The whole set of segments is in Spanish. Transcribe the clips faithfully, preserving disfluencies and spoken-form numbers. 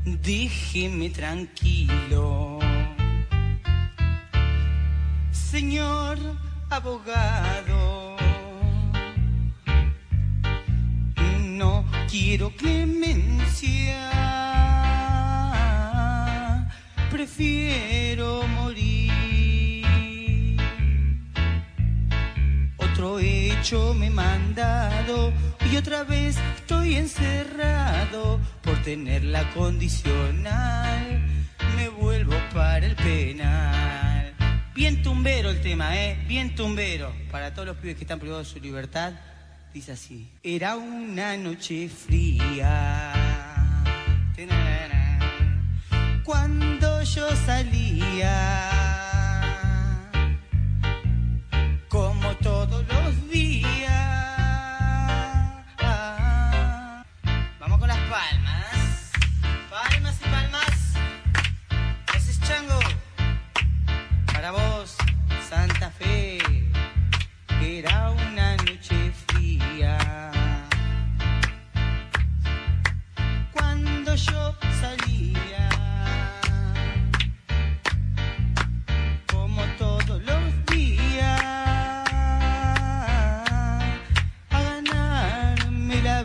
déjeme tranquilo. Señor abogado, no quiero clemencia, prefiero morir. Otro hecho me he mandado y otra vez estoy encerrado por tener la condicional. Me vuelvo para el penal. Bien tumbero el tema, ¿eh? Bien tumbero. Para todos los pibes que están privados de su libertad, dice así. Era una noche fría, cuando yo salía, como todos los días. Vamos con las palmas, palmas y palmas. Ese es Chango. Para vos, Santa Fe. Era una noche fría, cuando yo salía, como todos los días, a ganarme la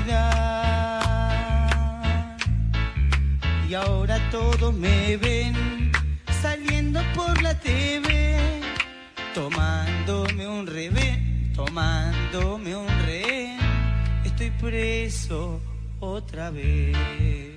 vida. Y ahora todos me ven saliendo por la T V, tomándome un revés, tomándome un rehén. Estoy preso otra vez.